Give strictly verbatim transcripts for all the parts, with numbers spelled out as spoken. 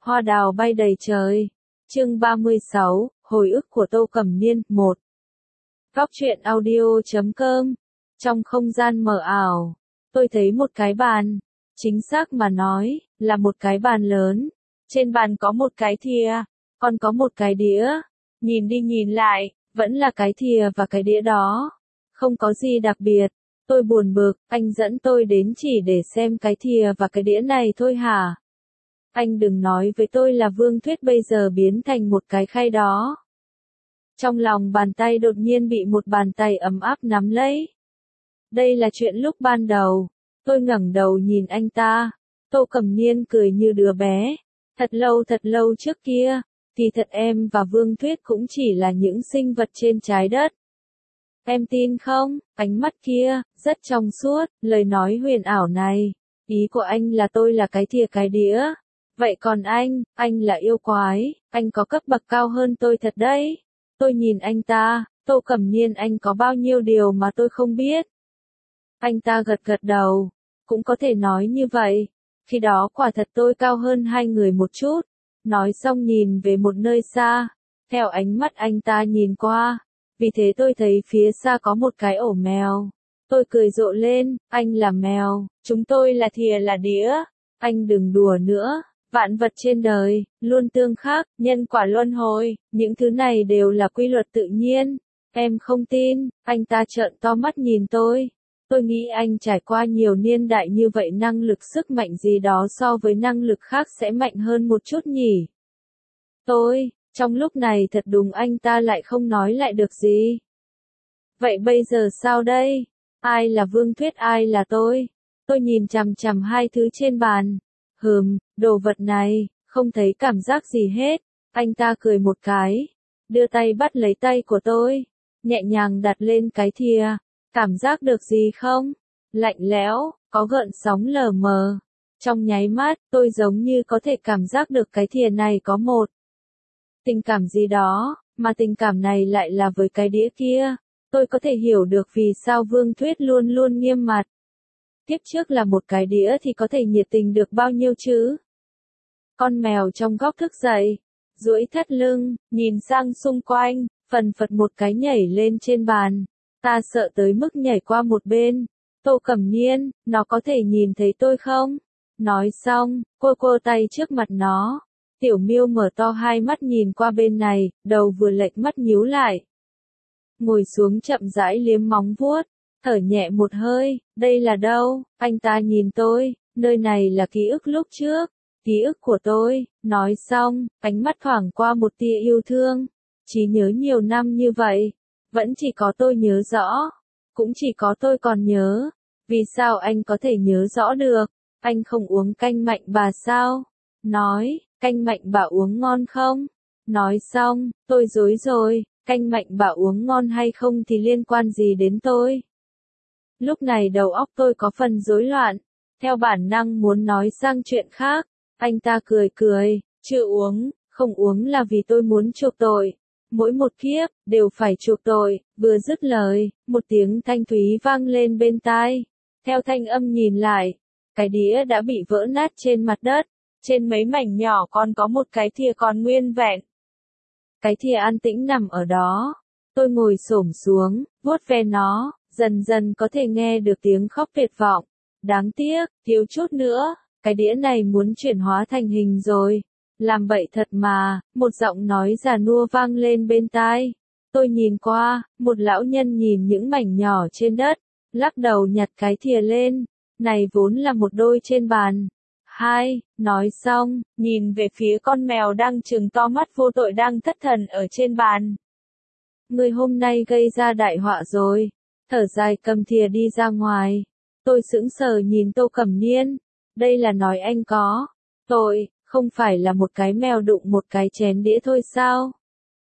Hoa đào bay đầy trời. Chương ba mươi sáu, hồi ức của Tô Cẩm Niên, một. Góc truyện audio chấm com. Trong không gian mờ ảo, tôi thấy một cái bàn. Chính xác mà nói, là một cái bàn lớn. Trên bàn có một cái thìa, còn có một cái đĩa. Nhìn đi nhìn lại, vẫn là cái thìa và cái đĩa đó. Không có gì đặc biệt. Tôi buồn bực, anh dẫn tôi đến chỉ để xem cái thìa và cái đĩa này thôi hả? Anh đừng nói với tôi là Vương Thuyết bây giờ biến thành một cái khay đó. Trong lòng bàn tay đột nhiên bị một bàn tay ấm áp nắm lấy. Đây là chuyện lúc ban đầu. Tôi ngẩng đầu nhìn anh ta. Tô Cẩm Niên cười như đứa bé. Thật lâu thật lâu trước kia, thì thật em và Vương Thuyết cũng chỉ là những sinh vật trên trái đất. Em tin không, ánh mắt kia, rất trong suốt, lời nói huyền ảo này. Ý của anh là tôi là cái thìa cái đĩa. Vậy còn anh, anh là yêu quái, anh có cấp bậc cao hơn tôi thật đấy. Tôi nhìn anh ta, Tô Cẩm Niên, anh có bao nhiêu điều mà tôi không biết. Anh ta gật gật đầu, cũng có thể nói như vậy. Khi đó quả thật tôi cao hơn hai người một chút. Nói xong nhìn về một nơi xa, theo ánh mắt anh ta nhìn qua. Vì thế tôi thấy phía xa có một cái ổ mèo. Tôi cười rộ lên, anh là mèo, chúng tôi là thìa là đĩa. Anh đừng đùa nữa. Vạn vật trên đời, luôn tương khắc, nhân quả luân hồi, những thứ này đều là quy luật tự nhiên. Em không tin, anh ta trợn to mắt nhìn tôi. Tôi nghĩ anh trải qua nhiều niên đại như vậy năng lực sức mạnh gì đó so với năng lực khác sẽ mạnh hơn một chút nhỉ. Tôi, trong lúc này thật đúng anh ta lại không nói lại được gì. Vậy bây giờ sao đây? Ai là Vương Thuyết, ai là tôi? Tôi nhìn chằm chằm hai thứ trên bàn. Hừm, đồ vật này, không thấy cảm giác gì hết. Anh ta cười một cái, đưa tay bắt lấy tay của tôi, nhẹ nhàng đặt lên cái thìa. Cảm giác được gì không? Lạnh lẽo, có gợn sóng lờ mờ. Trong nháy mắt, tôi giống như có thể cảm giác được cái thìa này có một tình cảm gì đó, mà tình cảm này lại là với cái đĩa kia. Tôi có thể hiểu được vì sao Vương Thuyết luôn luôn nghiêm mặt. Tiếp trước là một cái đĩa thì có thể nhiệt tình được bao nhiêu chứ? Con mèo trong góc thức dậy, duỗi thắt lưng, nhìn sang xung quanh, phần phật một cái nhảy lên trên bàn. Ta sợ tới mức nhảy qua một bên. Tô Cẩm Niên, nó có thể nhìn thấy tôi không? Nói xong, cô cô tay trước mặt nó. Tiểu Miêu mở to hai mắt nhìn qua bên này, đầu vừa lệch mắt nhíu lại. Ngồi xuống chậm rãi liếm móng vuốt. Thở nhẹ một hơi, đây là đâu? Anh ta nhìn tôi, nơi này là ký ức lúc trước, ký ức của tôi. Nói xong, ánh mắt thoảng qua một tia yêu thương. Chỉ nhớ nhiều năm như vậy, vẫn chỉ có tôi nhớ rõ, cũng chỉ có tôi còn nhớ. Vì sao anh có thể nhớ rõ được? Anh không uống canh mạnh bà sao? Nói, canh mạnh bà uống ngon không? Nói xong, tôi rối rồi, canh mạnh bà uống ngon hay không thì liên quan gì đến tôi? Lúc này đầu óc tôi có phần rối loạn, theo bản năng muốn nói sang chuyện khác. Anh ta cười cười, chưa uống, không uống là vì tôi muốn chuộc tội. Mỗi một kiếp, đều phải chuộc tội. Vừa dứt lời, một tiếng thanh thúy vang lên bên tai. Theo thanh âm nhìn lại, cái đĩa đã bị vỡ nát trên mặt đất. Trên mấy mảnh nhỏ còn có một cái thìa còn nguyên vẹn. Cái thìa an tĩnh nằm ở đó. Tôi ngồi xổm xuống, vuốt ve nó. Dần dần có thể nghe được tiếng khóc tuyệt vọng. Đáng tiếc, thiếu chút nữa, cái đĩa này muốn chuyển hóa thành hình rồi. Làm bậy thật mà, một giọng nói già nua vang lên bên tai. Tôi nhìn qua, một lão nhân nhìn những mảnh nhỏ trên đất, lắc đầu nhặt cái thìa lên. Này vốn là một đôi trên bàn. Hai, nói xong, nhìn về phía con mèo đang trừng to mắt vô tội đang thất thần ở trên bàn. Người hôm nay gây ra đại họa rồi. Thở dài cầm thìa đi ra ngoài. Tôi sững sờ nhìn Tô Cẩm Niên. Đây là nói anh có tội, không phải là một cái mèo đụng một cái chén đĩa thôi sao?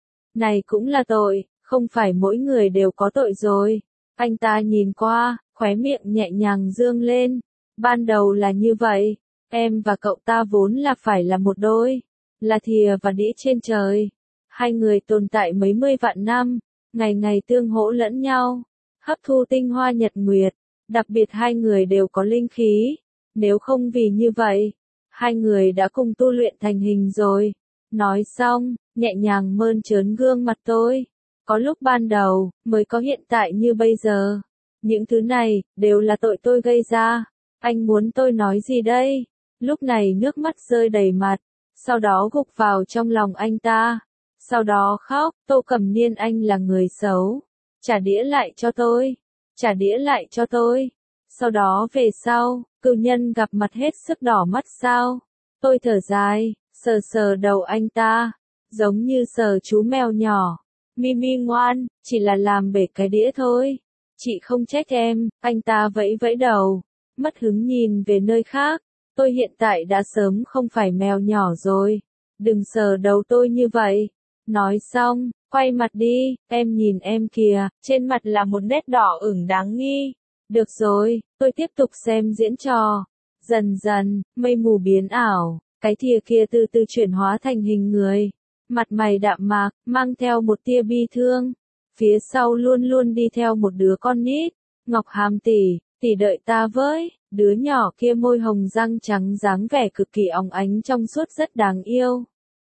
Này cũng là tội, không phải mỗi người đều có tội rồi. Anh ta nhìn qua, khóe miệng nhẹ nhàng dương lên. Ban đầu là như vậy, em và cậu ta vốn là phải là một đôi, là thìa và đĩa trên trời. Hai người tồn tại mấy mươi vạn năm, ngày ngày tương hỗ lẫn nhau. Hấp thu tinh hoa nhật nguyệt, đặc biệt hai người đều có linh khí. Nếu không vì như vậy, hai người đã cùng tu luyện thành hình rồi. Nói xong, nhẹ nhàng mơn trớn gương mặt tôi. Có lúc ban đầu, mới có hiện tại như bây giờ. Những thứ này, đều là tội tôi gây ra. Anh muốn tôi nói gì đây? Lúc này nước mắt rơi đầy mặt. Sau đó gục vào trong lòng anh ta. Sau đó khóc, Tô Cẩm Niên anh là người xấu. Trả đĩa lại cho tôi. Trả đĩa lại cho tôi. Sau đó về sau, cựu nhân gặp mặt hết sức đỏ mắt sao. Tôi thở dài, sờ sờ đầu anh ta. Giống như sờ chú mèo nhỏ. Mimi ngoan, chỉ là làm bể cái đĩa thôi. Chị không trách em, anh ta vẫy vẫy đầu. Mất hứng nhìn về nơi khác. Tôi hiện tại đã sớm không phải mèo nhỏ rồi. Đừng sờ đầu tôi như vậy. Nói xong, quay mặt đi, em nhìn em kìa, trên mặt là một nét đỏ ửng đáng nghi. Được rồi, tôi tiếp tục xem diễn trò. Dần dần, mây mù biến ảo, cái thìa kia từ từ chuyển hóa thành hình người. Mặt mày đạm mạc, mang theo một tia bi thương. Phía sau luôn luôn đi theo một đứa con nít. Ngọc Hàm tỷ, tỷ đợi ta với. Đứa nhỏ kia môi hồng răng trắng dáng vẻ cực kỳ óng ánh trong suốt rất đáng yêu.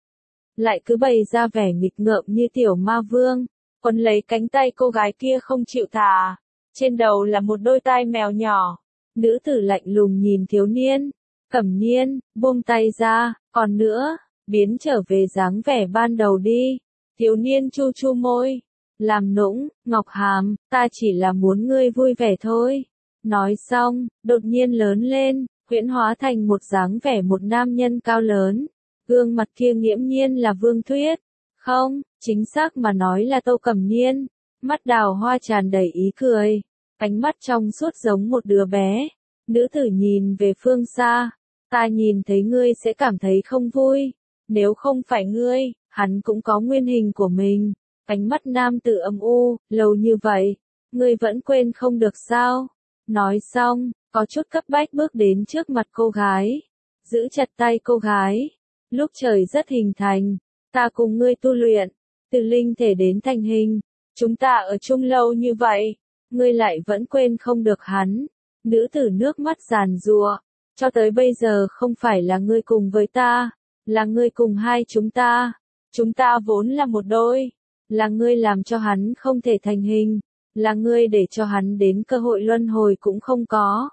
Lại cứ bày ra vẻ nghịch ngợm như tiểu ma vương, quấn lấy cánh tay cô gái kia không chịu thả. Trên đầu là một đôi tai mèo nhỏ. Nữ tử lạnh lùng nhìn thiếu niên. Cẩm Niên, buông tay ra, còn nữa, biến trở về dáng vẻ ban đầu đi. Thiếu niên chu chu môi. Làm nũng, Ngọc Hàm, ta chỉ là muốn ngươi vui vẻ thôi. Nói xong, đột nhiên lớn lên, huyễn hóa thành một dáng vẻ một nam nhân cao lớn. Gương mặt kia nghiễm nhiên là Vương Thuyết. Không, chính xác mà nói là Tô Cẩm Niên. Mắt đào hoa tràn đầy ý cười. Ánh mắt trong suốt giống một đứa bé. Nữ tử nhìn về phương xa. Ta nhìn thấy ngươi sẽ cảm thấy không vui. Nếu không phải ngươi, hắn cũng có nguyên hình của mình. Ánh mắt nam tử âm u, lâu như vậy. Ngươi vẫn quên không được sao? Nói xong, có chút cấp bách bước đến trước mặt cô gái. Giữ chặt tay cô gái. Lúc trời rất hình thành, ta cùng ngươi tu luyện, từ linh thể đến thành hình. Chúng ta ở chung lâu như vậy, ngươi lại vẫn quên không được hắn. Nữ tử nước mắt giàn giụa, cho tới bây giờ không phải là ngươi cùng với ta, là ngươi cùng hai chúng ta. Chúng ta vốn là một đôi, là ngươi làm cho hắn không thể thành hình, là ngươi để cho hắn đến cơ hội luân hồi cũng không có.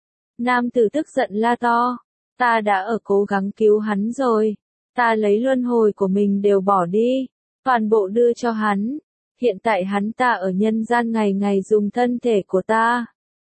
Nam tử tức giận la to. Ta đã ở cố gắng cứu hắn rồi. Ta lấy luân hồi của mình đều bỏ đi. Toàn bộ đưa cho hắn. Hiện tại hắn ta ở nhân gian ngày ngày dùng thân thể của ta.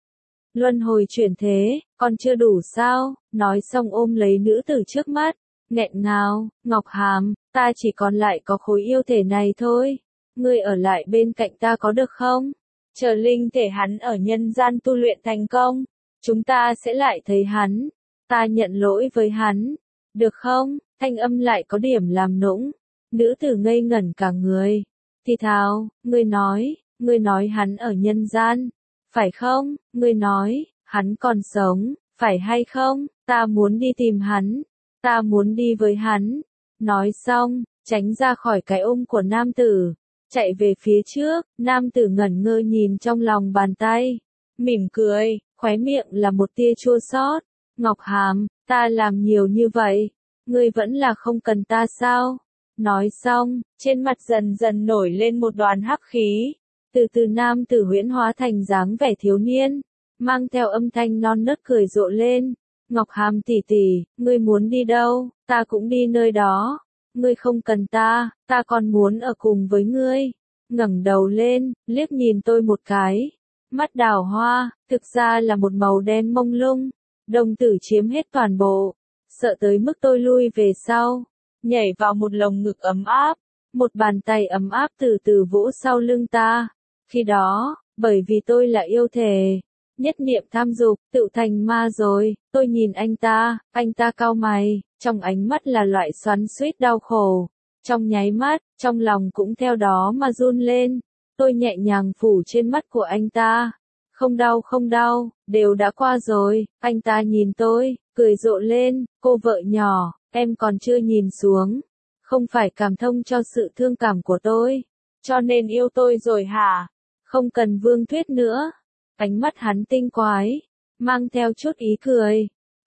Luân hồi chuyển thế, còn chưa đủ sao? Nói xong ôm lấy nữ tử trước mắt. Nghẹn ngào, Ngọc Hàm, ta chỉ còn lại có khối yêu thể này thôi. Ngươi ở lại bên cạnh ta có được không? Chờ linh thể hắn ở nhân gian tu luyện thành công. Chúng ta sẽ lại thấy hắn. Ta nhận lỗi với hắn. Được không? Thanh âm lại có điểm làm nũng. Nữ tử ngây ngẩn cả người. Thì thào, ngươi nói, ngươi nói hắn ở nhân gian. Phải không? Ngươi nói, hắn còn sống, phải hay không? Ta muốn đi tìm hắn. Ta muốn đi với hắn. Nói xong, tránh ra khỏi cái ôm của nam tử. Chạy về phía trước, nam tử ngẩn ngơ nhìn trong lòng bàn tay. Mỉm cười, khóe miệng là một tia chua xót. Ngọc Hàm, ta làm nhiều như vậy, ngươi vẫn là không cần ta sao? Nói xong, trên mặt dần dần nổi lên một đoàn hắc khí. Từ từ nam tử huyễn hóa thành dáng vẻ thiếu niên, mang theo âm thanh non nớt cười rộ lên. Ngọc Hàm tỷ tỷ, ngươi muốn đi đâu, ta cũng đi nơi đó. Ngươi không cần ta, ta còn muốn ở cùng với ngươi. Ngẩng đầu lên, liếc nhìn tôi một cái. Mắt đào hoa, thực ra là một màu đen mông lung. Đồng tử chiếm hết toàn bộ. Sợ tới mức tôi lui về sau. Nhảy vào một lồng ngực ấm áp. Một bàn tay ấm áp từ từ vỗ sau lưng ta. Khi đó, bởi vì tôi là yêu thể. Nhất niệm tham dục, tự thành ma rồi. Tôi nhìn anh ta, anh ta cau mày. Trong ánh mắt là loại xoắn xuýt đau khổ. Trong nháy mắt, trong lòng cũng theo đó mà run lên. Tôi nhẹ nhàng phủ trên mắt của anh ta. Không đau không đau, đều đã qua rồi. Anh ta nhìn tôi, cười rộ lên. Cô vợ nhỏ, em còn chưa nhìn xuống. Không phải cảm thông cho sự thương cảm của tôi. Cho nên yêu tôi rồi hả? Không cần Vương Thuyết nữa. Ánh mắt hắn tinh quái, mang theo chút ý cười.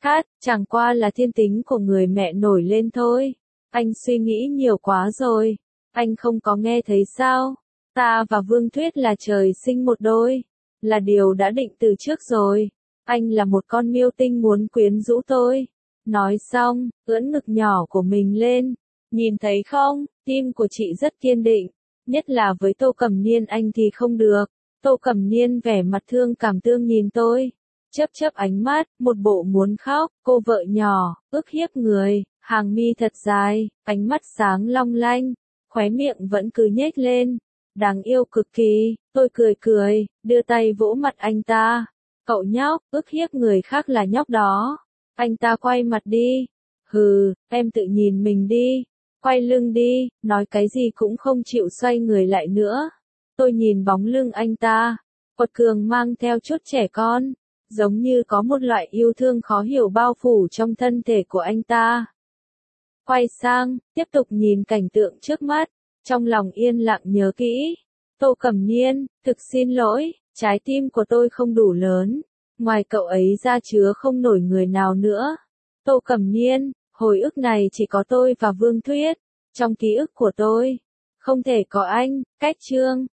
Hát, chẳng qua là thiên tính của người mẹ nổi lên thôi. Anh suy nghĩ nhiều quá rồi. Anh không có nghe thấy sao? Ta và Vương Thuyết là trời sinh một đôi. Là điều đã định từ trước rồi. Anh là một con miêu tinh muốn quyến rũ tôi. Nói xong, ưỡn ngực nhỏ của mình lên. Nhìn thấy không, tim của chị rất kiên định. Nhất là với Tô Cẩm Niên anh thì không được. Tô Cẩm Niên vẻ mặt thương cảm tương nhìn tôi. Chớp chớp ánh mắt, một bộ muốn khóc, cô vợ nhỏ, ức hiếp người, hàng mi thật dài, ánh mắt sáng long lanh, khóe miệng vẫn cứ nhếch lên. Đáng yêu cực kỳ, tôi cười cười, đưa tay vỗ mặt anh ta. Cậu nhóc, ức hiếp người khác là nhóc đó. Anh ta quay mặt đi. Hừ, em tự nhìn mình đi. Quay lưng đi, nói cái gì cũng không chịu xoay người lại nữa. Tôi nhìn bóng lưng anh ta. Quật cường mang theo chút trẻ con. Giống như có một loại yêu thương khó hiểu bao phủ trong thân thể của anh ta. Quay sang, tiếp tục nhìn cảnh tượng trước mắt. Trong lòng yên lặng nhớ kỹ. Tô Cẩm Niên, thực xin lỗi, trái tim của tôi không đủ lớn. Ngoài cậu ấy ra chứa không nổi người nào nữa. Tô Cẩm Niên, hồi ức này chỉ có tôi và Vương Thuyết. Trong ký ức của tôi, không thể có anh, cách chương.